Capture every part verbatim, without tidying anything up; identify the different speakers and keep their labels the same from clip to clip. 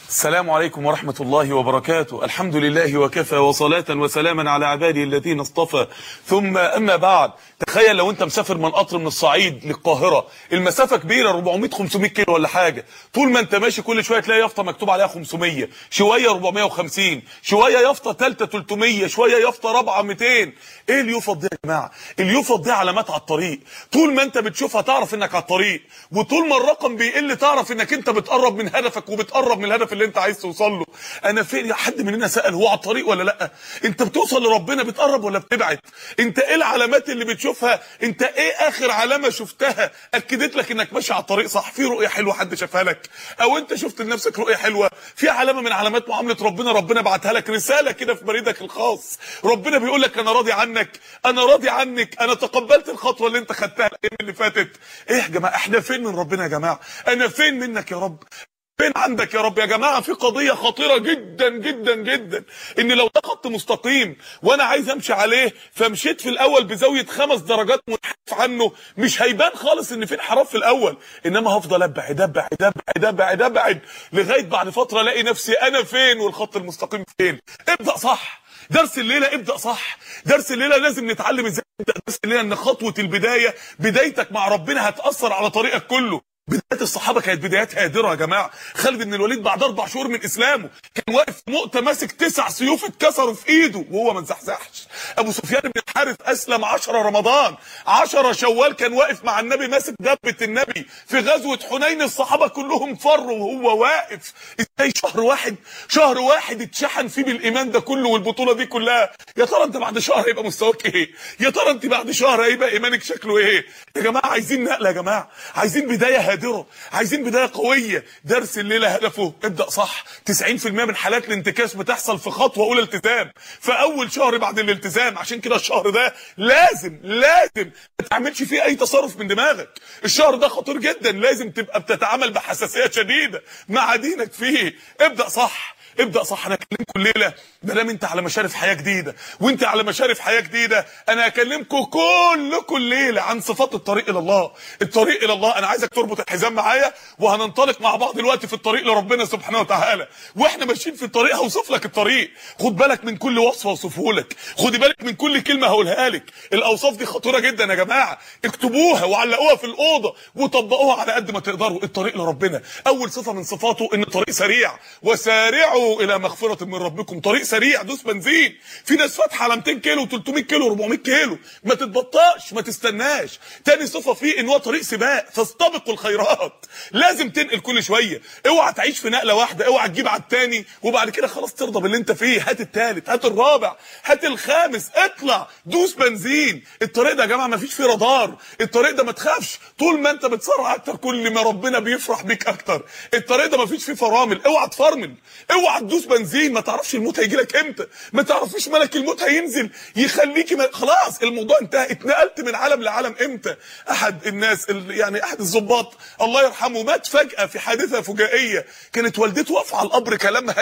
Speaker 1: السلام عليكم ورحمة الله وبركاته. الحمد لله وكفى وصلاة وسلاما على عباده الذين اصطفى، ثم أما بعد. تخيل لو انت مسافر من قطر من الصعيد للقاهرة، المسافة كبيرة أربعمية خمسمية كيلو ولا حاجة، طول ما انت ماشي كل شوية تلاقي يافطة مكتوب عليها خمسمية، شوية أربعمية وخمسين، شوية يافطة ثالثة ثلاثمية، شوية يافطة رابعة مئتين. ايه اليوفط دي يا جماعة؟ اليوفط دي علامات على الطريق، طول ما انت بتشوفها تعرف انك على الطريق، وطول ما الرقم بيقل تعرف انك انت بتقرب من هدفك وبتقرب من الهدف اللي انت عايز توصل له. انا فين؟ حد مننا سأل هو على الطريق ولا لا؟ انت بتوصل لربنا بتقرب ولا بتبعد؟ انت ايه العلامات اللي بتشوفها؟ انت ايه اخر علامة شفتها اكدت لك انك ماشي على الطريق صح؟ في رؤية حلوة حد شافها لك، او انت شفت لنفسك رؤية حلوة؟ في علامة من علامات معاملة ربنا، ربنا بعتها لك رسالة كده في بريدك الخاص، ربنا بيقول لك انا راضي عنك، انا راضي عنك، انا تقبلت الخطوة اللي انت خدتها الايام اللي فاتت. ايه يا جماعة؟ احنا فين من ربنا يا جماعة؟ انا فين منك يا رب؟ فين عندك يا رب؟ يا جماعة في قضية خطيرة جدا جدا جدا، ان لو ده خط مستقيم وانا عايز امشي عليه فمشيت في الاول بزاوية خمس درجات منحرف عنه، مش هيبان خالص ان في انحراف في الاول، انما هفضل ابعد ابعد ابعد ابعد ابعد لغاية بعد فترة الاقي نفسي انا فين والخط المستقيم فين. ابدأ صح. درس الليلة ابدأ صح. درس الليلة لازم نتعلم ازاي نبدأ. درس الليلة ان خطوة البداية، بدايتك مع ربنا هتأثر على طريقك كله. بداية الصحابة كانت بدايات هادرة يا جماعة. خالد بن الوليد بعد اربع شهور من اسلامه كان واقف في مؤتة ماسك تسع سيوف اتكسروا في ايده وهو ما اتزحزحش. ابو سفيان بن الحارث اسلم عشرة رمضان، عشرة شوال كان واقف مع النبي ماسك دبة النبي في غزوة حنين، الصحابة كلهم فروا وهو واقف. ازاي شهر واحد شهر واحد اتشحن فيه بالايمان ده كله والبطولة دي كلها؟ يا ترى انت بعد شهر هيبقى مستواك ايه؟ يا ترى انت بعد شهر هيبقى ايمانك شكله ايه؟ يا جماعة عايزين نقلة، يا جماعة عايزين بداية هادرة، عايزين بداية قوية. درس الليلة هدفه ابدأ صح. تسعين في المية من حالات الانتكاس بتحصل في خطوة اولى التزام، في اول شهر بعد الالتزام. عشان كده الشهر ده لازم لازم ما تعملش فيه اي تصرف من دماغك. الشهر ده خطير جدا، لازم تبقى بتتعامل بحساسية شديدة مع دينك فيه. ابدأ صح ابدأ صح. انا هكلمكم الليله ما دام انت على مشارف حياه جديده وانت على مشارف حياه جديده، انا هكلمكم كلكم الليله عن صفات الطريق الى الله. الطريق الى الله، انا عايزك تربط الحزام معايا وهننطلق مع بعض دلوقتي في الطريق لربنا سبحانه وتعالى. واحنا ماشيين في الطريق هوصف لك الطريق، خد بالك من كل وصفه اوصفه لك، خدي بالك من كل كلمه هقولها لك. الاوصاف دي خطيره جدا يا جماعه، اكتبوها وعلقوها في الاوضه وطبقوها على قد ما تقدروا. الطريق لربنا اول صفه من صفاته ان الطريق سريع، وسارعوا الى مغفرة من ربكم. طريق سريع، دوس بنزين. في ناس فاتحه على مئتين كيلو تلتمية كيلو أربعمية كيلو، ما تتبطاش ما تستناش. تاني صفه فيه ان هو طريق سباق، فاستبقوا الخيرات. لازم تنقل كل شويه، اوعى تعيش في نقله واحده، اوعى تجيب على الثاني وبعد كده خلاص ترضى باللي انت فيه. هات الثالث، هات الرابع، هات الخامس، اطلع دوس بنزين. الطريق ده يا جماعه ما فيش فيه رادار، الطريق ده ما تخافش، طول ما انت بتسرع اكتر كل ما ربنا بيفرح بيك اكتر. الطريق ده ما فيش فيه فرامل، اوعى تفرمل، اوعى تدوس بنزين. ما تعرفش الموت هيجي لك امتى، ما تعرفيش ملك الموت هينزل يخليكي ما... خلاص الموضوع انتهى. اتنقلت من عالم لعالم امتى؟ احد الناس ال... يعني احد الضباط الله يرحمه مات فجأة في حادثة فجائية. كانت والدته واقفه على القبر، كلامها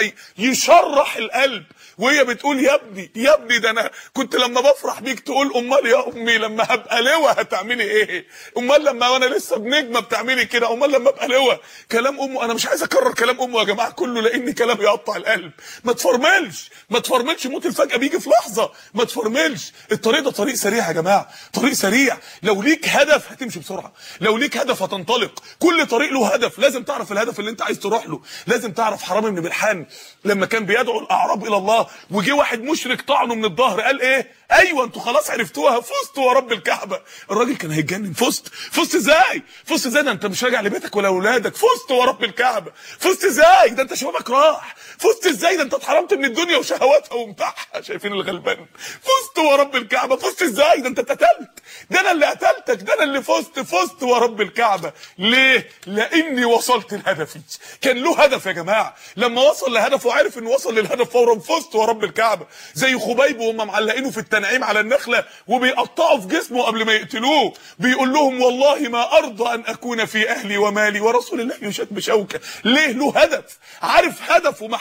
Speaker 1: يشرح القلب وهي بتقول يا ابني يا ابني ده انا كنت لما بفرح بيك تقول امال يا امي لما هبقى لواء هتعملي ايه؟ امال لما وانا لسه بنجمه بتعملي كده؟ امال لما ابقى لواء؟ كلام امه. انا مش عايز اكرر كلام امه يا جماعه كله لان كلام يقطع القلب. ما تفرملش ما تفرملش، موت الفجأة بيجي في لحظه، ما تفرملش. الطريق ده طريق سريع يا جماعه، طريق سريع. لو ليك هدف هتمشي بسرعه، لو ليك هدف هتنطلق. كل طريق له هدف، لازم تعرف الهدف اللي انت عايز تروح له. لازم تعرف حرام بن ملحان لما كان بيدعو الاعراب الى الله وجي واحد مشرك طعنه من الظهر قال ايه؟ ايوه انتوا خلاص عرفتوها، فزتوا ورب الكعبه. الراجل كان هيتجنن. فزت فزت ازاي؟ فزت ازاي؟ ده انت مش راجع لبيتك ولا اولادك. فزت ورب الكعبه. فزت ازاي؟ ده انت شبابك راح. فزت ازاي؟ ده انت اتحرمت من الدنيا وشهواتها ومتاعها. شايفين الغلبان؟ فزت ورب الكعبه. فزت ازاي؟ ده انت اتقتلت، ده انا اللي قتلتك، ده انا اللي فزت. فزت ورب الكعبه. ليه؟ لاني وصلت لهدفي. كان له هدف يا جماعه، لما وصل لهدفه وعرف انه وصل للهدف فورا فزت ورب الكعبه. زي خبيب وهم معلقينه في التنعيم على النخله وبيقطعوا في جسمه قبل ما يقتلوه، بيقول لهم والله ما ارضى ان اكون في اهلي ومالي ورسول الله يشد بشوكه. ليه؟ له هدف، عارف هدفه ما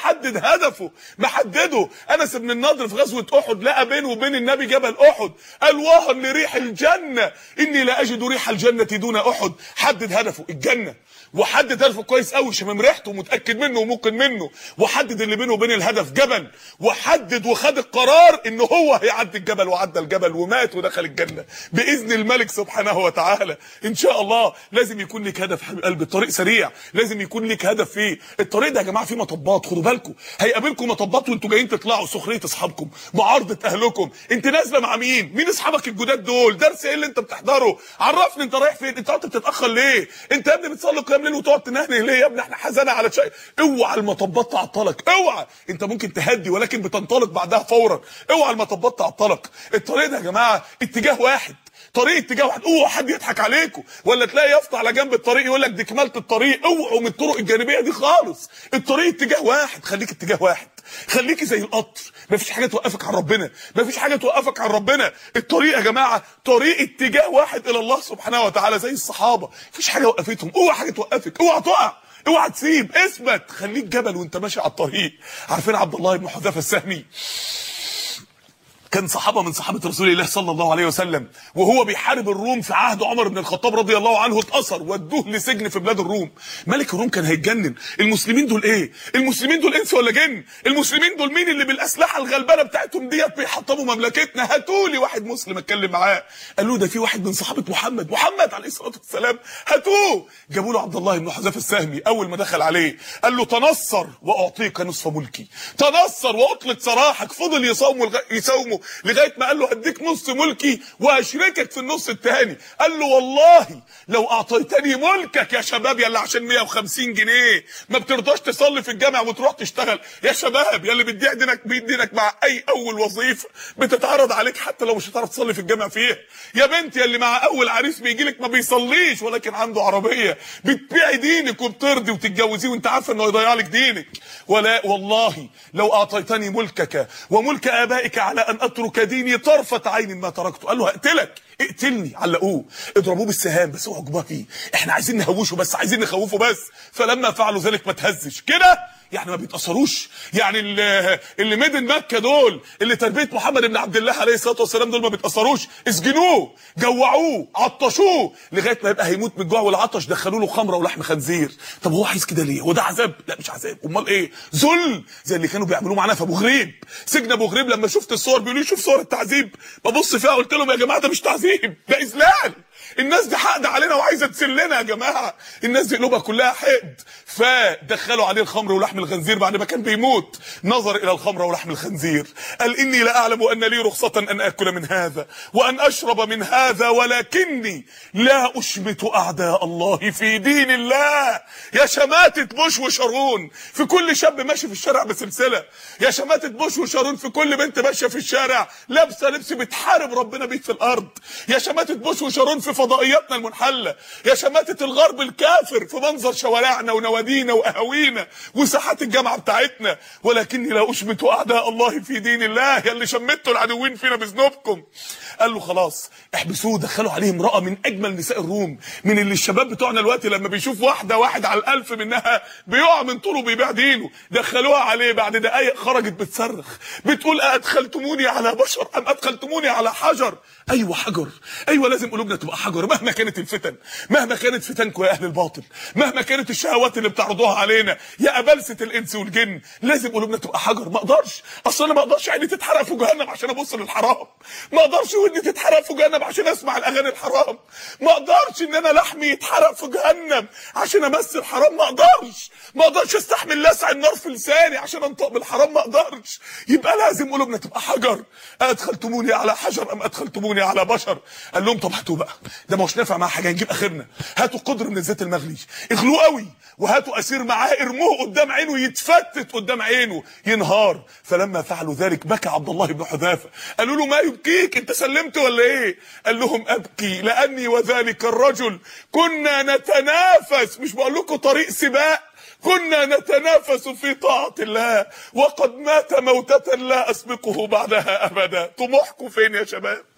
Speaker 1: محدد هدفه، محدده. انس بن النضر في غزوه احد لقى بينه وبين النبي جبل احد، قال واها لريح الجنه اني لا اجد ريح الجنه دون احد. حدد هدفه الجنه، وحدد هدفه كويس قوي، شمم ريحته ومتاكد منه وممكن منه، وحدد اللي بينه وبين الهدف جبل، وحدد وخد القرار ان هو هيعدي الجبل، وعدى الجبل ومات ودخل الجنه باذن الملك سبحانه وتعالى. ان شاء الله لازم يكون لك هدف حبيب قلبي، الطريق سريع، لازم يكون لك هدف فيه. الطريق ده يا جماعه فيه مطبات، خدوا بالكم، هيقابلكم مطبات وانتوا جايين تطلعوا، سخريه اصحابكم، معارضه اهلكم، انت نازله مع مين؟ مين اصحابك الجداد دول؟ درس ايه اللي انت بتحضره؟ عرفني انت رايح فين؟ انت قعدت بتتاخر ليه؟ انت يا ابني بتصلي قيام ليل وتقعد تنهنه ليه يا ابني؟ احنا حزانه على شيء. اوعى المطبات تعطلك، اوعى. انت ممكن تهدي ولكن بتنطلق بعدها فورا. اوعى المطبات تعطلك. الطريق ده يا جماعه اتجاه واحد، طريق اتجاه واحد. اوعى حد يضحك عليكم، ولا تلاقي يافطه على جنب الطريق يقول لك دي كمالة الطريق. اوعوا من الطرق الجانبيه دي خالص. الطريق اتجاه واحد، خليك اتجاه واحد، خليكي زي القطر، مفيش حاجه توقفك عن ربنا، مفيش حاجه توقفك عن ربنا. الطريق يا جماعه طريق اتجاه واحد الى الله سبحانه وتعالى، زي الصحابه، مفيش حاجه وقفتهم. اوعى حاجه توقفك، اوعى تقع، اوعى تسيب، اثبت، خليك جبل وانت ماشي على الطريق. عارفين عبد الله بن حذافه السهمي؟ كان صحابه من صحابه رسول الله صلى الله عليه وسلم، وهو بيحارب الروم في عهد عمر بن الخطاب رضي الله عنه، اتأثر ودوه لسجن في بلاد الروم. ملك الروم كان هيتجنن. المسلمين دول ايه؟ المسلمين دول انس ولا جن؟ المسلمين دول مين اللي بالاسلحه الغلبانه بتاعتهم ديت بيحطموا مملكتنا؟ هاتوا لي واحد مسلم اتكلم معاه. قال له ده في واحد من صحابه محمد، محمد عليه الصلاه والسلام، هاتوه. جابوا له عبد الله بن حذافه السهمي. اول ما دخل عليه قال له تنصر واعطيك نصف ملكي، تنصر واطلق سراحك. فضل يصوموا يصوموا لغايه ما قال له هديك نص ملكي واشركك في النص الثاني. قال له والله لو اعطيتني ملكك يا شباب، يلا عشان مية وخمسين جنيه ما بترضاش تصلي في الجامع وتروح تشتغل يا شباب، يلي بتبيع دينك بيدينك مع اي اول وظيفه بتتعرض عليك حتى لو مش هتعرف تصلي في الجامع فيها، يا بنت يلي مع اول عريس بيجي لك ما بيصليش ولكن عنده عربيه، بتبيعي دينك وبترضي وتتجوزيه وانت عارفه انه يضيع لك دينك. ولا والله لو اعطيتني ملكك وملك ابائك على ان اترك ديني طرفه عين ما تركته. قال له هقتلك، اقتلني، علقوه، اضربوه بالسهام بس اوعوا جباه فيه، احنا عايزين نهوشه بس، عايزين نخوفه بس. فلما فعلوا ذلك ما تهزش كده، يعني ما بيتاثروش. يعني اللي, اللي مدن مكه دول، اللي تربيه محمد بن عبد الله عليه الصلاه والسلام دول، ما بيتاثروش. اسجنوه، جوعوه، عطشوه لغايه ما يبقى هيموت من الجوع والعطش، دخلوا له خمره ولحم خنزير. طب هو عايز كده ليه؟ هو ده عذاب؟ لا مش عذاب، امال ايه؟ ذل، زي اللي كانوا بيعملوه معانا في ابو غريب. سجن ابو غريب لما شفت الصور بيقولوا لي شوف صور التعذيب، ببص فيها قلت لهم يا جماعه ده مش تعذيب، ده اذلال. الناس دي حقد علينا وعايزه تسلنا يا جماعه، الناس دي قلوبها كلها حقد. فدخلوا عليه الخمر ولحم الخنزير بعد ما كان بيموت. نظر الى الخمر ولحم الخنزير قال اني لا اعلم ان لي رخصه ان اكل من هذا وان اشرب من هذا، ولكني لا اشمت اعداء الله في دين الله. يا شماتة بوش وشارون في كل شاب ماشي في الشارع بسلسله، يا شماتة بوش وشارون في كل بنت ماشيه في الشارع لابسه لبس بتحارب ربنا بيه في الارض، يا شماتة بوش وشارون في فضائياتنا المنحله، يا شماتة الغرب الكافر في منظر شوارعنا ونوادينا واهاوينا وساحات الجامعه بتاعتنا. ولكني لا اشمت اعداء الله في دين الله، يا اللي شمتوا العدوين فينا بذنوبكم. قال له خلاص احبسوه. دخلوا عليه امراه من اجمل نساء الروم، من اللي الشباب بتوعنا دلوقتي لما بيشوف واحده واحد على الالف منها بيقع من طوله بيبيع دينه. دخلوها عليه، بعد دقايق خرجت بتصرخ بتقول ادخلتموني على بشر ام ادخلتموني على حجر؟ ايوه حجر، ايوه لازم قلوبنا تبقى حجر مهما كانت الفتن، مهما كانت فتنكم يا اهل الباطل، مهما كانت الشهوات اللي بتعرضوها علينا يا ابلسه الانس والجن، لازم قلوبنا تبقى حجر. ما اقدرش، اصل انا ما اقدرش عيني تتحرق في جهنم عشان ابص للحرام، ما اقدرش ودني تتحرق في جهنم عشان اسمع الاغاني الحرام، ما اقدرش ان انا لحمي يتحرق في جهنم عشان امثل حرام، ما اقدرش، ما اقدرش استحمل لسع النار في لساني عشان انطق بالحرام، ما اقدرش. يبقى لازم قلوبنا تبقى حجر. ادخلتموني على حجر ام ادخلتموني على بشر؟ قال لهم طب هاتوا بقى، ده مش نافع مع حاجه، نجيب اخرنا، هاتوا قدر من الزيت المغلي اغلوه قوي، وهاتوا اسير معاه ارموه قدام عينه يتفتت قدام عينه ينهار. فلما فعلوا ذلك بكى عبد الله بن حذافه. قالوا له ما يبكيك، انت سلمت ولا ايه؟ قال لهم ابكي لاني وذلك الرجل كنا نتنافس، مش بقول لكم طريق سباق، كنا نتنافس في طاعة الله وقد مات موتة لا أسبقه بعدها أبدا. طموحكم فين يا شباب؟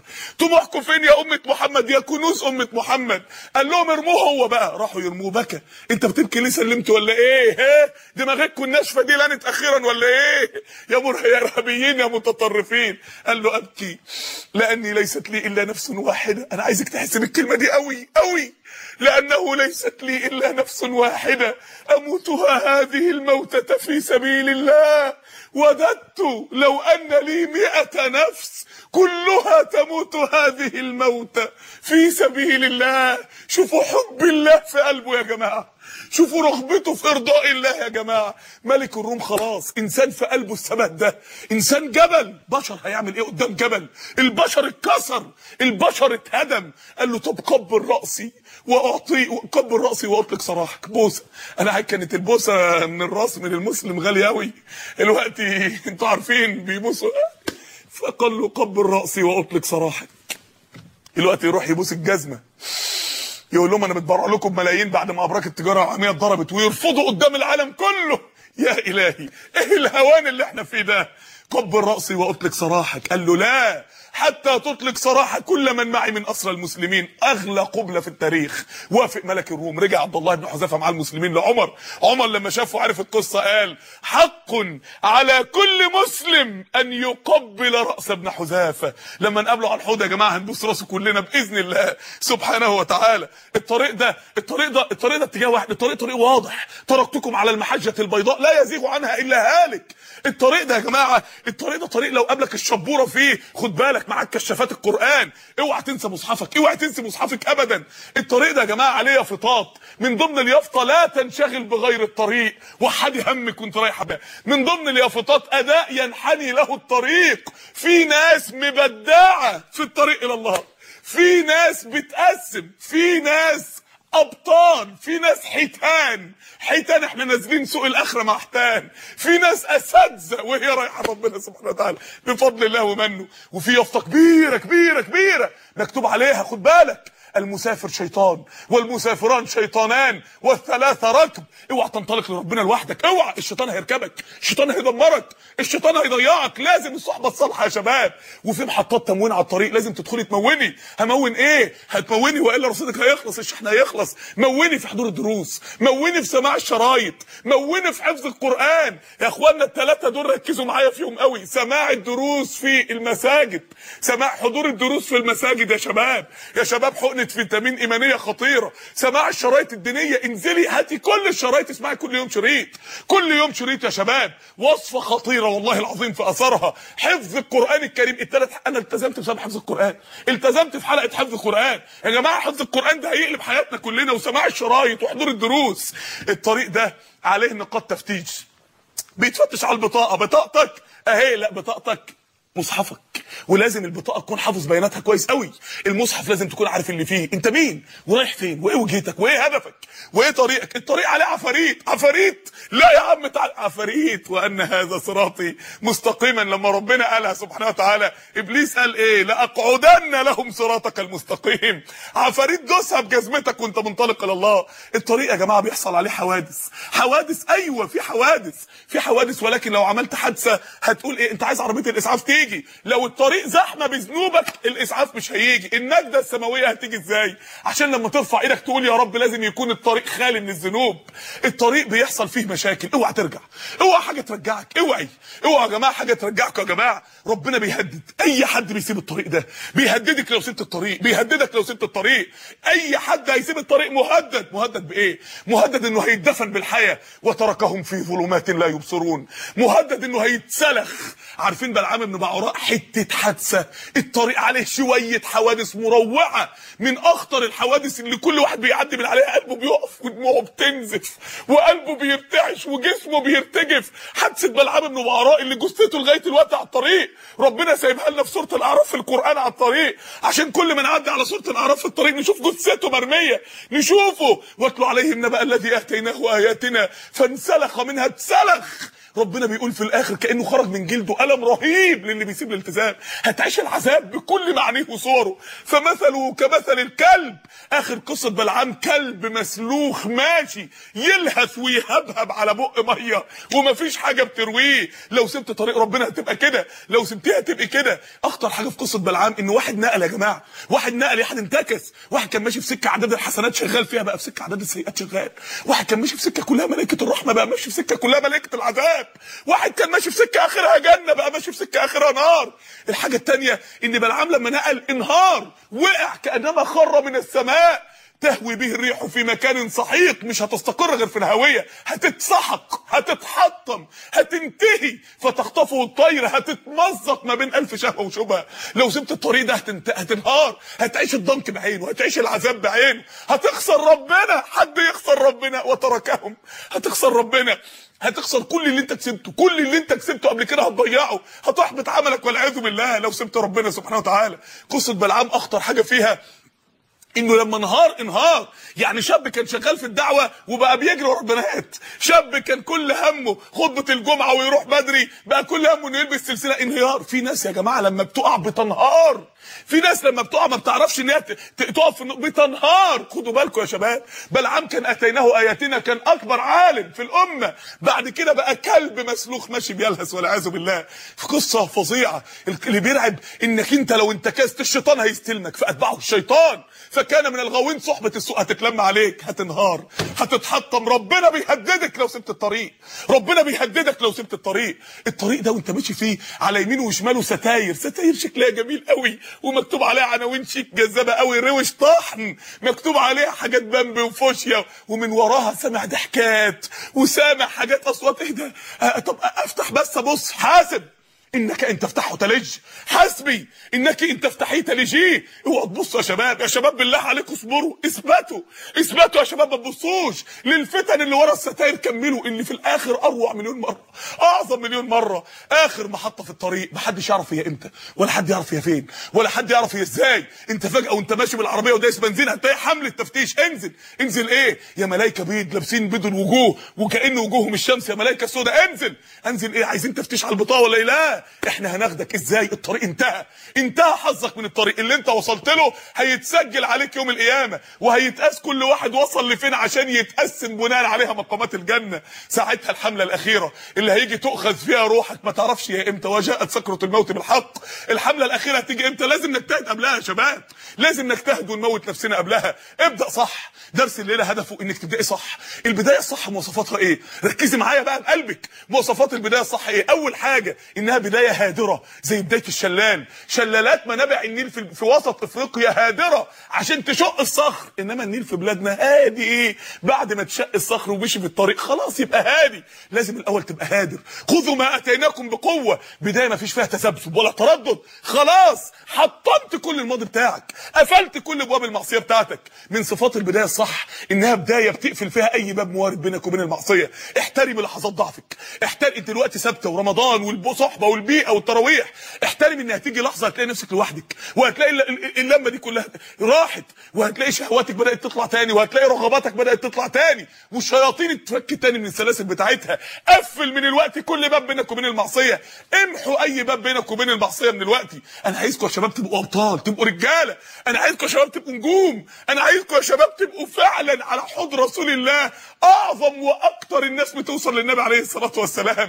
Speaker 1: طموحكم فين يا امه محمد، يا كنوز امه محمد؟ قال لهم ارموه هو بقى. راحوا يرموه. بكى. انت بتبكي ليه؟ سلمت ولا ايه؟ ها دماغكم الناشفه دي لانت اخيرا ولا ايه يا يا ارهابيين يا متطرفين؟ قال له ابكي لاني ليست لي الا نفس واحده. انا عايزك تحس بالكلمه دي قوي قوي. لانه ليست لي الا نفس واحده اموتها هذه الموتة في سبيل الله. وددت لو ان لي مئة نفس كلها تموت هذه الموتة في سبيل الله. شوفوا حب الله في قلبه يا جماعة، شوفوا رغبته في ارضاء الله يا جماعة. ملك الروم خلاص انسان في قلبه الثبات ده، انسان جبل. بشر هيعمل ايه قدام جبل؟ البشر اتكسر، البشر اتهدم. قال له طب قبل راسي واعطي، قبل راسي واطلق سراحك. بوسه. انا كانت البوسه من الراس من المسلم غاليه قوي، دلوقتي انتوا عارفين بيبوسوا. فقال له قبل راسي واطلق سراحك. دلوقتي يروح يبوس الجزمه، يقول لهم انا متبرع لكم بملايين بعد ما ابراج التجاره العالميه اتضربت، ويرفضوا قدام العالم كله. يا الهي ايه الهوان اللي احنا فيه ده؟ قبل راسي واطلق سراحك. قال له لا حتى تطلق سراح كل من معي من اسرى المسلمين. اغلى قبله في التاريخ. وافق ملك الروم. رجع عبد الله بن حذافه مع المسلمين لعمر. عمر لما شافه عرف القصه قال حق على كل مسلم ان يقبل راس ابن حذافه. لما نقابله على الحوض يا جماعه هنبوس راسه كلنا باذن الله سبحانه وتعالى. الطريق ده الطريق ده الطريق ده اتجاه واحد. الطريق طريق واضح. تركتكم على المحجه البيضاء لا يزيغ عنها الا هالك. الطريق ده يا جماعه الطريق ده طريق لو قابلك الشبوره فيه خد بالك معاك كشافات القرآن. اوعى تنسى مصحفك، اوعى تنسى مصحفك ابدا. الطريق ده يا جماعه عليه يافطات. من ضمن اليافطه لا تنشغل بغير الطريق وحدي همك وانت رايح بقى. من ضمن اليافطات اداء ينحني له الطريق. في ناس مبدعه في الطريق الى الله، في ناس بتقسم، في ناس ابطال، في ناس حيتان حيتان احنا نازلين سوق الاخره مع حيتان. في ناس اساتذه وهي رايحه ربنا سبحانه وتعالى بفضل الله ومنه. وفي يافطه كبيره كبيره كبيره مكتوب عليها خد بالك المسافر شيطان والمسافران شيطانان والثلاثه ركب. اوعى تنطلق لربنا لوحدك، اوعى. الشيطان هيركبك، الشيطان هيدمرك، الشيطان هيضيعك. لازم الصحبه الصالحه يا شباب. وفي محطات تموين على الطريق لازم تدخلي تموني. همون ايه؟ هتموني والا رصيدك هيخلص، الشحن هيخلص. موني في حضور الدروس، موني في سماع الشرايط، موني في حفظ القران. يا اخوانا الثلاثه دول ركزوا معايا فيهم قوي. سماع الدروس في المساجد، سماع حضور الدروس في المساجد يا شباب. يا شباب حقنه فيتامين ايمانيه خطيره. سماع الشرايط الدينيه، انزلي هاتي كل الشرايط اسمعي كل يوم شريط، كل يوم شريط يا شباب. وصفه خطيره والله العظيم في اثرها. حفظ القران الكريم. الثلاث انا التزمت بسبب حفظ القران، التزمت في حلقه حفظ القران يا جماعه. حفظ القران ده هيقلب حياتنا كلنا، وسماع الشرايط وحضور الدروس. الطريق ده عليه نقاط تفتيش. بيتفتش على البطاقه. بطاقتك اهي، لا بطاقتك مصحفك، ولازم البطاقه تكون حافظ بياناتها كويس قوي. المصحف لازم تكون عارف اللي فيه، انت مين ورايح فين وايه وجهتك وايه هدفك وايه طريقك. الطريق عليه عفاريت. عفاريت لا يا عم تعال. عفاريت. وان هذا صراطي مستقيما. لما ربنا قالها سبحانه وتعالى ابليس قال ايه؟ لاقعدن لهم صراطك المستقيم. عفاريت دوسها بجزمتك وانت منطلق الى الله. الطريق يا جماعه بيحصل عليه حوادث. حوادث ايوه في حوادث، في حوادث. ولكن لو عملت حادثه هتقول ايه؟ انت عايز عربيه الاسعاف تيجي. لو الطريق زحمه بذنوبك الاسعاف مش هيجي. النجده السماويه هتيجي ازاي؟ عشان لما ترفع ايدك تقول يا رب لازم يكون الطريق خالي من الذنوب. الطريق بيحصل فيه مشاكل. اوعى ترجع، اوعى حاجه ترجعك، اوعي اوعى يا جماعه حاجه ترجعك. يا جماعه ربنا بيهدد اي حد بيسيب الطريق ده. بيهددك لو سبت الطريق، بيهددك لو سبت الطريق. اي حد هيسيب الطريق مهدد. مهدد بايه؟ مهدد انه هيتدفن بالحياه وتركهم في ظلمات لا يبصرون. مهدد انه هيتسلخ. عارفين بلعام بن بعوراء حته حادثه، الطريق عليه شويه حوادث مروعه. من اخطر الحوادث اللي كل واحد بيعدي من عليها قلبه بيقف ودموعه بتنزف وقلبه بيرتعش وجسمه بيرتجف. حادثه بلعام بن بعوراء اللي جثته لغايه الوقت على الطريق ربنا سايبها لنا في سوره الاعراف في القران على الطريق، عشان كل ما نعدي على سوره الاعراف في الطريق نشوف جثته مرميه، نشوفه. واتلو عليهم نبأ الذي اتيناه اياتنا فانسلخ منها. اتسلخ ربنا بيقول في الاخر كانه خرج من جلده الم رهيب للي بيسيب الالتزام. هتعيش العذاب بكل معانيه وصوره. فمثله كمثل الكلب. اخر قصه بلعام كلب مسلوخ ماشي يلهث ويهبهب على بق ميه ومفيش حاجه بترويه. لو سبت طريق ربنا هتبقى كده، لو سبتيها هتبقى كده. اخطر حاجه في قصه بلعام ان واحد نقل يا جماعه، واحد نقل، واحد انتكس. واحد كان ماشي في سكه عدد الحسنات شغال فيها بقى في سكه عدد السيئات شغال. واحد كان ماشي في سكه كلها ملائكه الرحمه بقى ماشي في سكه كلها ملائكه العذاب. واحد كان ماشي في سكه اخرها جنه بقى ماشي في سكه اخرها نار. الحاجه الثانيه ان بلعام لما نقل انهار، وقع كانما خر من السماء، تهوي به الريح في مكان سحيق. مش هتستقر غير في الهويه، هتتسحق، هتتحطم، هتنتهي، فتخطفه الطير، هتتمزق ما بين الف شهوه وشبهه. لو سبت الطريق ده هتنت... هتنهار، هتعيش الضنك بعينه، هتعيش العذاب بعينه، هتخسر ربنا. حد يخسر ربنا وتركهم؟ هتخسر ربنا، هتخسر كل اللي انت كسبته، كل اللي انت كسبته قبل كده هتضيعه، هتحبط عملك والعياذ بالله لو سبت ربنا سبحانه وتعالى. قصه بلعام اخطر حاجه فيها انه لما انهار انهار. يعني شاب كان شغال في الدعوه وبقى بيجري ورا البنات، شاب كان كل همه خطبه الجمعه ويروح بدري بقى كل همه انه يلبس سلسله. انهيار. في ناس يا جماعه لما بتقع بتنهار، في ناس لما بتقع ما بتعرفش ان هي تقف بتنهار. خدوا بالكم يا شباب. بلعام كان اتيناه اياتنا، كان اكبر عالم في الامه، بعد كده بقى كلب مسلوخ ماشي بيلهث والعياذ بالله. في قصه فظيعه. اللي بيرعب انك انت لو انتكست الشيطان هيستلمك فاتبعه الشيطان فكان من الغاوين صحبه السوء. هتتلم عليك، هتنهار، هتتحطم. ربنا بيهددك لو سبت الطريق، ربنا بيهددك لو سبت الطريق. الطريق ده وانت ماشي فيه على يمينه وشماله ستاير، ستاير شكلها جميل قوي ومكتوب عليها عناوين شيك جذابه قوي، روش طحن، مكتوب عليها حاجات بامبي وفوشيا، ومن وراها سامع ضحكات وسامع حاجات اصوات. ايه ده؟ آه طب افتح بس ابص. حاسب انك ان تفتحه تلج، حسبي انك ان تفتحيه تلجيه. اوعوا تبصوا يا شباب، يا شباب بالله عليكم اصبروا، اثبتوا اثبتوا يا شباب، ما تبصوش للفتن اللي ورا الستاير. كملوا، اللي في الاخر اروع مليون مره، اعظم مليون مره. اخر محطه في الطريق محدش يعرف هي امتى، ولا حد يعرف هي فين، ولا حد يعرف هي ازاي. انت فجاه وانت ماشي بالعربيه ودايس بنزين هتلاقي حمله تفتيش. انزل انزل. ايه يا ملائكه بيض لابسين بيض الوجوه وكأن وجوههم الشمس، يا ملائكه سودا. انزل انزل. ايه عايزين تفتيش على البطاقه ولا ايه؟ لا احنا هناخدك. ازاي؟ الطريق انتهى، انتهى حظك من الطريق. اللي انت وصلت له هيتسجل عليك يوم القيامه، وهيتقاس كل واحد وصل لفين عشان يتقسم بناء عليها مقامات الجنه. ساعتها الحمله الاخيره اللي هيجي تؤخذ فيها روحك ما تعرفش هي امتى. وجاءت سكره الموت بالحق. الحمله الاخيره هتيجي امتى؟ لازم نجتهد قبلها يا شباب، لازم نجتهد ونموت نفسنا قبلها. ابدا صح. درس الليله هدفه انك تبداي صح. البدايه الصح مواصفاتها ايه؟ ركزي معايا بقى بقلبك. مواصفات البدايه الصح ايه؟ اول حاجه انها بدايه هادره زي بدايه الشلال. شلالات منابع النيل في, في وسط افريقيا هادره عشان تشق الصخر، انما النيل في بلادنا هادي. ايه بعد ما تشق الصخر ومشي في الطريق خلاص يبقى هادي. لازم الاول تبقى هادر. خذوا ما اتيناكم بقوه. بدايه ما فيش فيها تذبذب ولا تردد، خلاص حطمت كل الماضي بتاعك، قفلت كل ابواب المعصيه بتاعتك. من صفات البدايه الصح انها بدايه بتقفل فيها اي باب موارد بينك وبين المعصيه. احترم لحظات ضعفك. احترم انت دلوقتي ثابته ورمضان والصحبه والبيئه والتراويح. احترم ان هتيجي لحظه هتلاقي نفسك لوحدك، وهتلاقي اللمه دي كلها راحت، وهتلاقي شهواتك بدات تطلع تاني، وهتلاقي رغباتك بدات تطلع تاني، والشياطين اتفك تاني من السلاسل بتاعتها. قفل من الوقت كل باب بينك وبين المعصيه. امحوا اي باب بينك وبين المعصيه من الوقت. انا عايزكم يا شباب تبقوا ابطال، تبقوا رجاله. انا عايزكم يا شباب تبقوا نجوم. انا عايزكم يا شباب تبقوا فعلا على حوض رسول الله. اعظم واكتر الناس بتوصل للنبي عليه الصلاه والسلام.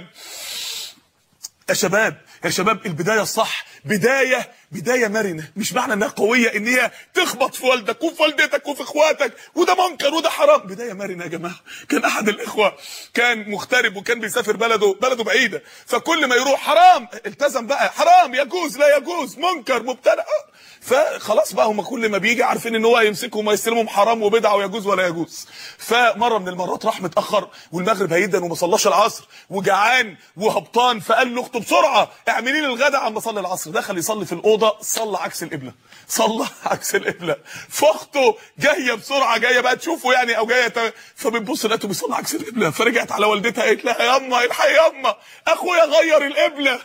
Speaker 1: يا شباب يا شباب البدايه الصح بدايه بدايه مرنه. مش معنى انها قويه ان هي تخبط في والدك وفي والدتك وفي اخواتك وده منكر وده حرام. بدايه مرنه يا جماعه. كان احد الاخوه كان مغترب وكان بيسافر بلده بلده بعيده، فكل ما يروح حرام التزم بقى، حرام يجوز لا يجوز منكر مبتدع. فخلاص بقى هم كل ما بيجي عارفين ان هو هيمسكهم ويستلمهم حرام وبدعه ويجوز ولا يجوز. فمره من المرات راح متاخر والمغرب هيدن وما صلاش العصر وجعان وهبطان، فقال لاخته بسرعه اعملي لي الغداء عم اصلي العصر. دخل يصلي في الاوضه صلى عكس القبله، صلى عكس القبله. فاخته جايه بسرعه جايه بقى تشوفه يعني او جايه ت... فبتبص لقيته بيصلي عكس القبله. فرجعت على والدتها قالت لها ياما الحقي ياما اخويا غير القبله،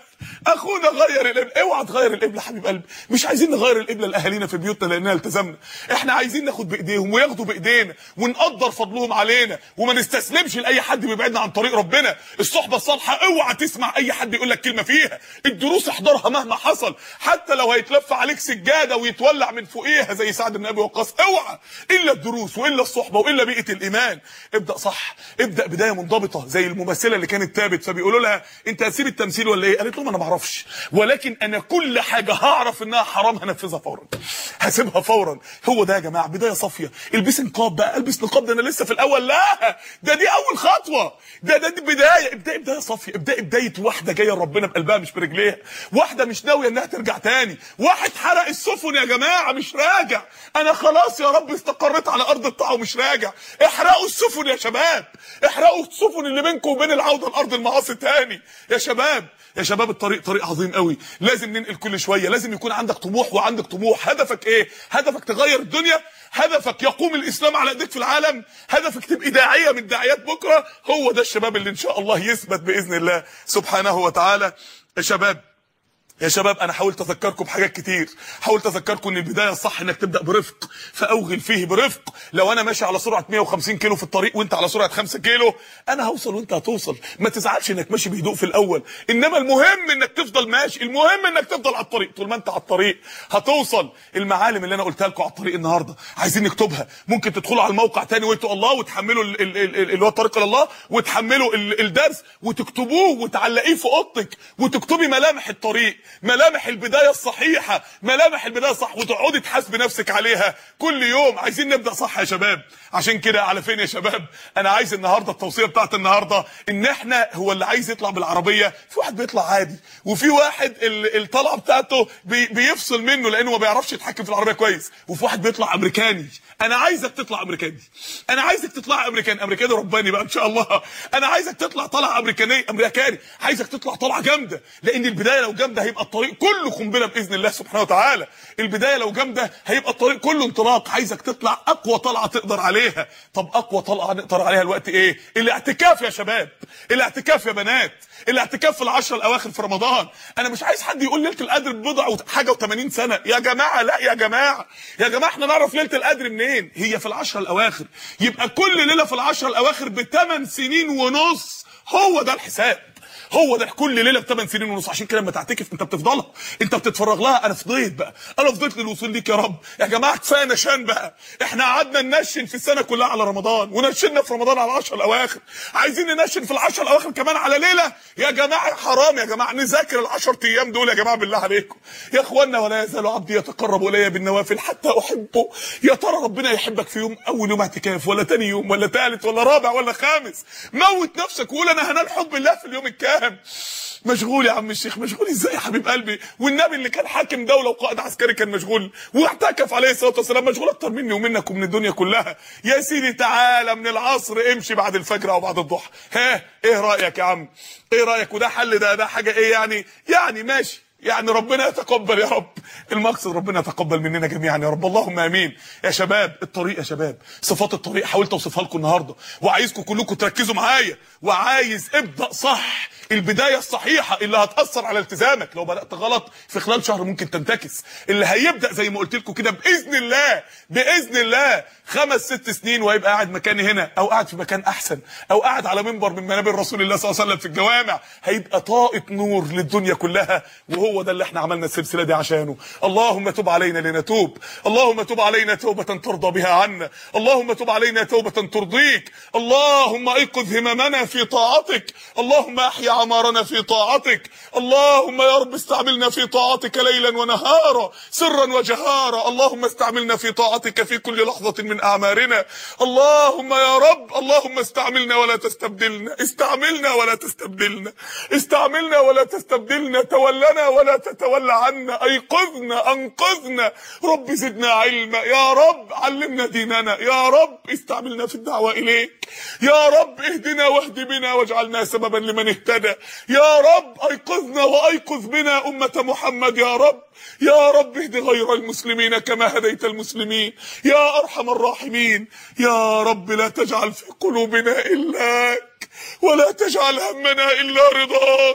Speaker 1: اخونا غير القبله. اوعى تغير القبله حبيب قلبي، مش عايزين نغير القبله لاهالينا في بيوتنا لاننا التزمنا، احنا عايزين ناخد بايديهم وياخدوا بايدينا ونقدر فضلهم علينا وما نستسلمش لاي حد بيبعدنا عن طريق ربنا. الصحبه الصالحه اوعى تسمع اي حد يقول لك كلمه فيها، الدروس احضرها مهما حصل، حتى لو هيتلف عليك سجاده ويتولع من فوقيها زي سعد بن ابي وقاص، اوعى الا الدروس والا الصحبه والا بيئه الايمان. ابدا صح، ابدا بدايه منضبطه زي الممثله اللي كانت تابت، فبيقولوا لها انت هتسيب التمثيل ولا ايه؟ قالت لهم انا ما اعرفش، ولكن انا كل حاجه هعرف انها حرام هنفذها فورا، هسيبها فورا. هو ده يا جماعه بدايه صافيه. البس نقاب بقى، البس نقاب ده انا لسه في الاول، لا ده دي اول خطوه، ده ده دي بدايه. ابدا بدايه صافيه، ابدا بدايه واحده جايه لربنا بقلبها مش برجليها، واحده مش ناويه انها ترجع تاني، واحد حرق السفن يا جماعه مش راجع، انا خلاص يا رب استقريت على ارض الطاعه ومش راجع. احرقوا السفن يا شباب، احرقوا السفن اللي بينكم وبين العوده لارض المعاصي تاني يا شباب. يا شباب الطريق طريق عظيم قوي، لازم ننقل كل شويه، لازم يكون عندك طموح وعندك طموح. هدفك ايه؟ هدفك تغير الدنيا؟ هدفك يقوم الاسلام على ايديك في العالم؟ هدفك تبقى داعيه من داعيات بكره؟ هو ده الشباب اللي ان شاء الله يثبت باذن الله سبحانه وتعالى. يا شباب يا شباب انا حاولت اذكركم بحاجات كتير، حاولت اذكركم ان البدايه الصح انك تبدا برفق، فاوغل فيه برفق. لو انا ماشي على سرعه مية وخمسين كيلو في الطريق وانت على سرعه خمسة كيلو، انا هوصل وانت هتوصل، ما تزعلش انك ماشي بهدوء في الاول، انما المهم انك تفضل ماشي، المهم انك تفضل على الطريق. طول ما انت على الطريق هتوصل. المعالم اللي انا قلتها لكم على الطريق النهارده عايزين نكتبها، ممكن تدخلوا على الموقع تاني وانتوا الله وتحملوا اللي هو الطريق الى الله وتحملوا الدرس وتكتبوه وتعلقيه في اوضتك وتكتبي ملامح الطريق، ملامح البدايه الصحيحه، ملامح البدايه الصح، وتقعدي تحاسبي نفسك عليها كل يوم. عايزين نبدا صح يا شباب. عشان كده على فين يا شباب؟ انا عايز النهارده التوصيه بتاعت النهارده ان احنا هو اللي عايز يطلع بالعربيه، في واحد بيطلع عادي وفي واحد الطلعه بتاعته بي بيفصل منه لانه ما بيعرفش يتحكم في العربيه كويس، وفي واحد بيطلع امريكاني. انا عايزك تطلع امريكاني، انا عايزك تطلع امريكاني، امريكاني رباني بقى ان شاء الله. انا عايزك تطلع طلعه امريكانيه امريكاني، عايزك تطلع طلعه جامده، لان البدايه لو جامده هيبقى الطريق كله قنبله باذن الله سبحانه وتعالى. البدايه لو جامده هيبقى الطريق كله انطلاق. عايزك تطلع اقوى طلعه تقدر عليها. طب اقوى طلعه نقدر عليها الوقت ايه؟ الاعتكاف يا شباب، الاعتكاف يا بنات، الاعتكاف في العشر الاواخر في رمضان. انا مش عايز حد يقول ليله القدر ببضع حاجه وثمانين سنه يا جماعه، لا يا جماعه يا جماعه احنا نعرف ليله القدر منين؟ هي في العشر الاواخر، يبقى كل ليله في العشر الاواخر بثمان سنين ونص. هو ده الحساب، هو ده كل ليله بثمان سنين ونص. عشان كده لما تعتكف انت بتفضلها، انت بتتفرغ لها. انا فضيت بقى، انا فضيت للوصول ليك يا رب. يا جماعه كفايه نشان بقى، احنا قعدنا ننشن في السنه كلها على رمضان ونشنا في رمضان على العشر الاواخر، عايزين ننشن في العشر الاواخر كمان على ليله. يا جماعه حرام يا جماعه، نذاكر العشر ايام دول يا جماعه بالله عليكم يا اخوانا. ولا يزال عبدي يتقرب الي بالنوافل حتى احبه. يا ترى ربنا يحبك في يوم اول يوم اعتكاف ولا تاني يوم ولا ثالث ولا رابع ولا خامس؟ موت نفسك وقول انا هنال حب الله في اليوم الكام. مشغول يا عم الشيخ، مشغول ازاي يا حبيب قلبي؟ والنبي اللي كان حاكم دوله وقائد عسكري كان مشغول واعتكف عليه الصلاه والسلام، مشغول اكتر مني ومنك ومن الدنيا كلها. يا سيدي تعالى من العصر امشي بعد الفجر او بعد الضحى. ها ايه رايك يا عم؟ ايه رايك؟ وده حل؟ ده ده حاجه ايه يعني؟ يعني ماشي، يعني ربنا يتقبل يا رب. المقصد ربنا يتقبل مننا جميعا يا رب، اللهم امين. يا شباب الطريق يا شباب، صفات الطريق حاولت اوصفها لكم النهارده، وعايزكم كلكم تركزوا معايا، وعايز ابدا صح. البدايه الصحيحه اللي هتاثر على التزامك. لو بدات غلط في خلال شهر ممكن تنتكس. اللي هيبدا زي ما قلت لكم كده باذن الله باذن الله خمس ست سنين وهيبقى قاعد مكاني هنا او قاعد في مكان احسن او قاعد على منبر من منابر رسول الله صلى الله عليه وسلم في الجوامع، هيبقى طاقه نور للدنيا كلها. وهو ده اللي احنا عملنا السلسله دي عشانه. اللهم تب علينا لنتوب، اللهم تب علينا توبه ترضى بها عنا، اللهم تب علينا توبه ترضيك، اللهم ايقظ هممنا في طاعتك، اللهم احيا عمارنا في طاعتك، اللهم يا رب استعملنا في طاعتك ليلا ونهارا سرا وجهارا، اللهم استعملنا في طاعتك في كل لحظه من اعمارنا، اللهم يا رب اللهم استعملنا ولا تستبدلنا، استعملنا ولا تستبدلنا، استعملنا ولا تستبدلنا، تولنا ولا تتولى عنا، ايقظنا انقذنا، رب زدنا علما، يا رب علمنا ديننا، يا رب استعملنا في الدعوه اليك، يا رب اهدنا واهد بنا واجعلنا سببا لمن اهتدى، يا رب ايقظنا وايقظ بنا امه محمد، يا رب يا رب اهد غير المسلمين كما هديت المسلمين يا ارحم الراحمين، يا رب لا تجعل في قلوبنا الاك ولا تجعل همنا الا رضاك،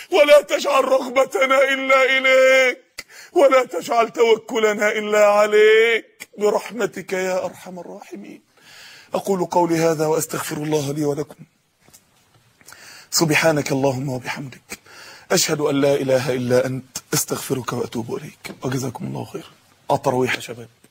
Speaker 1: ولا تجعل رغبتنا إلا إليك، ولا تجعل توكلنا إلا عليك برحمتك يا أرحم الراحمين. أقول قولي هذا وأستغفر الله لي ولكم. سبحانك اللهم وبحمدك، أشهد أن لا إله إلا أنت، أستغفرك وأتوب إليك. وجزاكم الله خير. التراويح يا شباب.